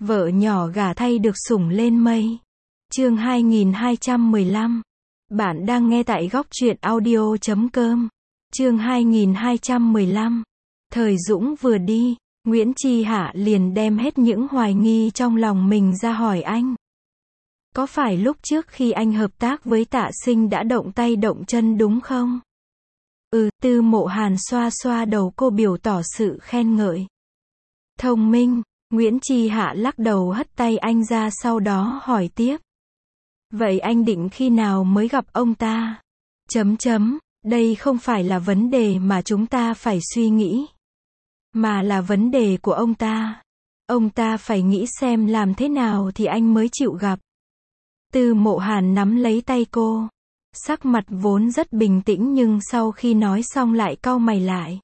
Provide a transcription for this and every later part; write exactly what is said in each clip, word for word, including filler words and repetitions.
Vợ nhỏ gả thay được sủng lên mây. Chương hai nghìn hai trăm mười lăm. Bạn đang nghe tại góc truyện audio chấm com. Chương hai nghìn hai trăm mười lăm. Thời Dũng vừa đi, Nguyễn Chi Hạ liền đem hết những hoài nghi trong lòng mình ra hỏi anh. Có phải lúc trước khi anh hợp tác với Tạ Sinh đã động tay động chân đúng không? Ừ, Tư Mộ Hàn xoa xoa đầu cô biểu tỏ sự khen ngợi. Thông minh. Nguyễn Chi Hạ lắc đầu hất tay anh ra, sau đó hỏi tiếp. Vậy anh định khi nào mới gặp ông ta? Chấm chấm, đây không phải là vấn đề mà chúng ta phải suy nghĩ, mà là vấn đề của ông ta. Ông ta phải nghĩ xem làm thế nào thì anh mới chịu gặp. Tư Mộ Hàn nắm lấy tay cô. Sắc mặt vốn rất bình tĩnh nhưng sau khi nói xong lại cau mày lại.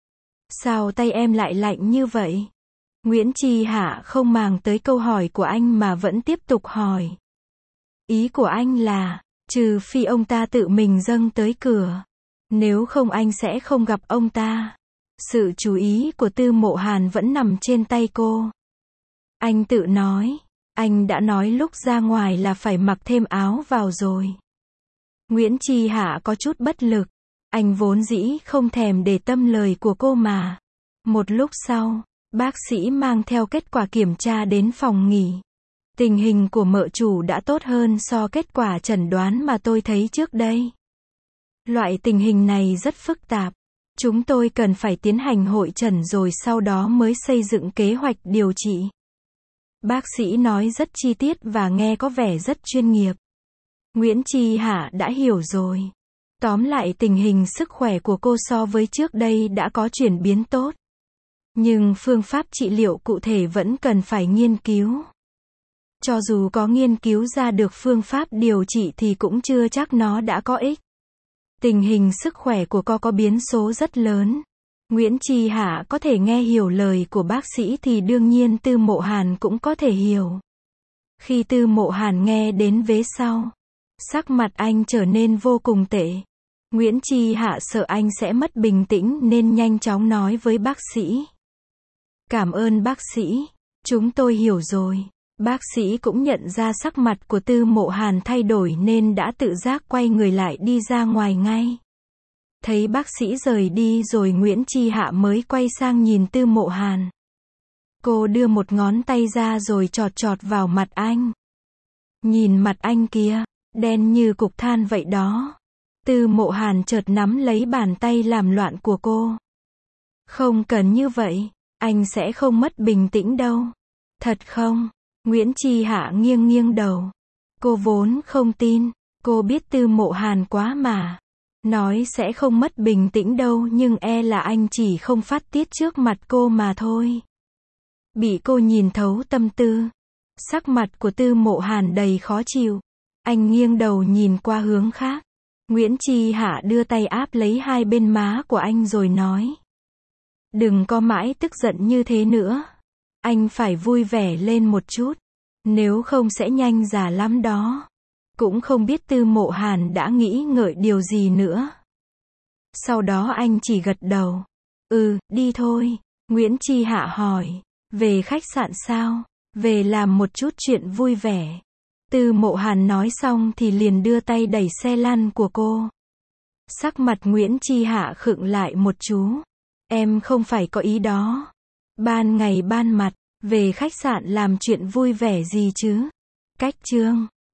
Sao tay em lại lạnh như vậy? Nguyễn Chi Hạ không màng tới câu hỏi của anh mà vẫn tiếp tục hỏi. Ý của anh là, trừ phi ông ta tự mình dâng tới cửa, nếu không anh sẽ không gặp ông ta. Sự chú ý của Tư Mộ Hàn vẫn nằm trên tay cô. Anh tự nói, anh đã nói lúc ra ngoài là phải mặc thêm áo vào rồi. Nguyễn Chi Hạ có chút bất lực. Anh vốn dĩ không thèm để tâm lời của cô mà. Một lúc sau, bác sĩ mang theo kết quả kiểm tra đến phòng nghỉ. Tình hình của mợ chủ đã tốt hơn so kết quả chẩn đoán mà tôi thấy trước đây. Loại tình hình này rất phức tạp. Chúng tôi cần phải tiến hành hội chẩn rồi sau đó mới xây dựng kế hoạch điều trị. Bác sĩ nói rất chi tiết và nghe có vẻ rất chuyên nghiệp. Nguyễn Chi Hạ đã hiểu rồi. Tóm lại tình hình sức khỏe của cô so với trước đây đã có chuyển biến tốt. Nhưng phương pháp trị liệu cụ thể vẫn cần phải nghiên cứu. Cho dù có nghiên cứu ra được phương pháp điều trị thì cũng chưa chắc nó đã có ích. Tình hình sức khỏe của cô có biến số rất lớn. Nguyễn Chi Hạ có thể nghe hiểu lời của bác sĩ thì đương nhiên Tư Mộ Hàn cũng có thể hiểu. Khi Tư Mộ Hàn nghe đến vế sau, sắc mặt anh trở nên vô cùng tệ. Nguyễn Chi Hạ sợ anh sẽ mất bình tĩnh nên nhanh chóng nói với bác sĩ. Cảm ơn bác sĩ, chúng tôi hiểu rồi. Bác sĩ cũng nhận ra sắc mặt của Tư Mộ Hàn thay đổi nên đã tự giác quay người lại đi ra ngoài ngay. Thấy bác sĩ rời đi rồi Nguyễn Chi Hạ mới quay sang nhìn Tư Mộ Hàn. Cô đưa một ngón tay ra rồi chọt chọt vào mặt anh. Nhìn mặt anh kia, đen như cục than vậy đó. Tư Mộ Hàn chợt nắm lấy bàn tay làm loạn của cô. Không cần như vậy, anh sẽ không mất bình tĩnh đâu. Thật không? Nguyễn Chi Hạ nghiêng nghiêng đầu. Cô vốn không tin, cô biết Tư Mộ Hàn quá mà. Nói sẽ không mất bình tĩnh đâu nhưng e là anh chỉ không phát tiết trước mặt cô mà thôi. Bị cô nhìn thấu tâm tư. Sắc mặt của Tư Mộ Hàn đầy khó chịu. Anh nghiêng đầu nhìn qua hướng khác. Nguyễn Chi Hạ đưa tay áp lấy hai bên má của anh rồi nói. Đừng có mãi tức giận như thế nữa. Anh phải vui vẻ lên một chút. Nếu không sẽ nhanh già lắm đó. Cũng không biết Tư Mộ Hàn đã nghĩ ngợi điều gì nữa. Sau đó anh chỉ gật đầu. Ừ, đi thôi. Nguyễn Chi Hạ hỏi. Về khách sạn sao? Về làm một chút chuyện vui vẻ. Tư Mộ Hàn nói xong thì liền đưa tay đẩy xe lăn của cô. Sắc mặt Nguyễn Chi Hạ khựng lại một chú. Em không phải có ý đó. Ban ngày ban mặt, về khách sạn làm chuyện vui vẻ gì chứ? Cách chương.